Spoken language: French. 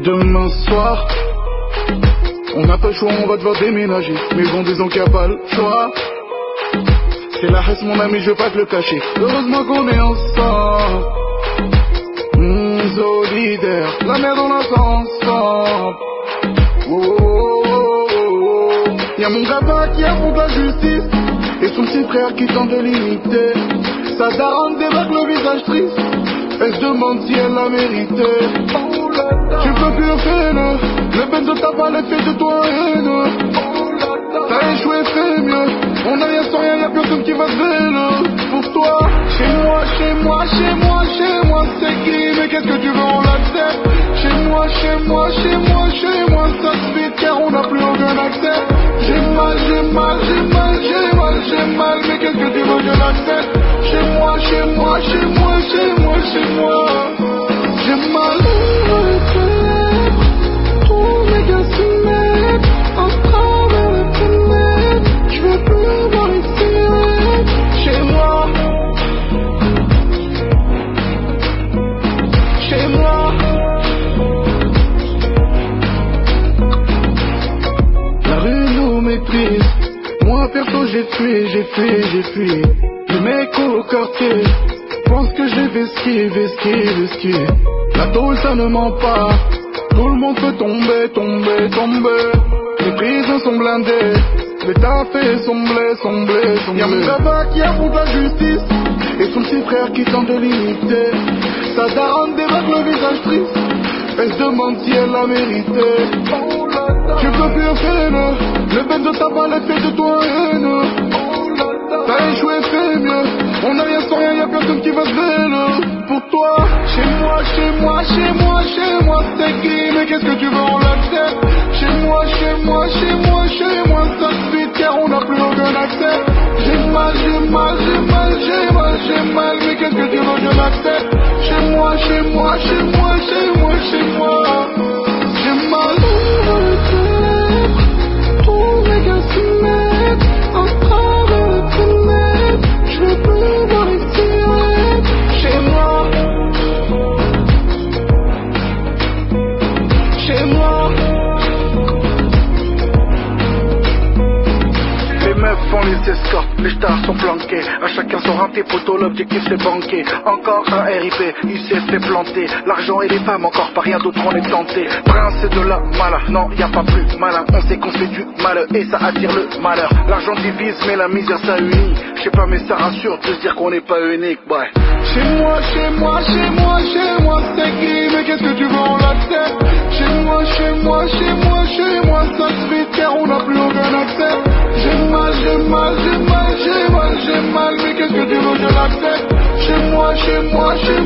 Demain soir, on n'a pas le choix, on va devoir déménager. Mais bon, disons qu'il n'y a pas le choix. C'est la haisse mon ami, je veux pas te le cacher. Heureusement qu'on est ensemble, solidaire. La merde on l'attend ensemble. Oh, oh, oh, oh. Y'a mon gaba qui affronte la justice et son petit frère qui tente de l'imiter. Sa daronne débarque le visage triste. Elle se demande si elle l'a mérité. Tu peux plus le faire, le ben de ta balle est fait de toi haine. T'as échoué, fais mieux. On a rien sans rien, y'a personne qui va se veiller pour toi. Chez moi, chez moi, chez moi, chez moi, c'est qui? Mais qu'est-ce que tu veux, on l'accepte. Chez moi, chez moi, chez moi, chez moi, ça se vide car on n'a plus aucun accès. J'ai mal, j'ai mal, j'ai mal, j'ai mal, j'ai mal, mais qu'est-ce que tu veux, je l'accepte. Chez moi, chez moi, chez moi, chez moi, chez moi, j'ai mal. Tous mes gars s'y mettent en travers la fenêtre. Je veux plus voir les cigarettes chez moi. Chez moi. La rue nous méprise. Moi perso j'ai fui, j'ai fui, j'ai fui. Les mecs au quartier pensent que j'ai vesqué, vesqué, vesqué. La tôle ça ne ment pas. Tout le monde peut tomber, tomber, tomber. Les prisons sont blindées. Les taffés sont blés, sont blés, sont blés. Y'a mon gaba qui affronte la justice et son petit frère qui tente de l'imiter. Sa daronne débarque le visage triste. Elle se demande si elle l'a mérité. Tu peux plus faire le ben de ta balle est fait de toi haine. T'as échoué, fais mieux. On a rien sans rien, y'a personne qui va se veiller pour toi. Chez moi, chez moi, chez moi, chez moi, c'est qui? Mais qu'est-ce que tu veux, on l'accepte. Chez moi, chez moi, chez moi, chez moi, ça se vide car on n'a plus aucun accès. J'ai mal, j'ai mal, j'ai mal, j'ai mal, j'ai mal, mais qu'est-ce que tu veux, je l'accepte. Chez moi, chez moi, chez moi, chez moi, chez moi, j'ai mal. Tous mes gars s'y mettent en travers la fenêtre. Je veux plus voir les cigarettes chez moi. Chez moi. Les meufs font les escortes, les stars sont flanqués. À chacun son tes poteaux, l'objectif c'est banquer. Encore un RIP, il s'est fait planter. L'argent et les femmes, encore pas rien d'autre, on est tenté. Prince de la mala, non y a pas plus malin. On sait qu'on fait du mal et ça attire le malheur. L'argent divise mais la misère ça unit. Je sais pas mais ça rassure de se dire qu'on n'est pas unique, ouais. Chez moi, chez moi, chez moi, chez moi, c'est qui? Mais qu'est-ce que tu veux, on l'accepte. Chez moi, chez moi, chez moi, chez moi, ça se vide car on n'a plus aucun accès. J'ai mal, j'ai mal, j'ai mal, j'ai mal, j'ai mal, mais qu'est-ce que tu veux, je l'accepte. Chez moi, chez moi, chez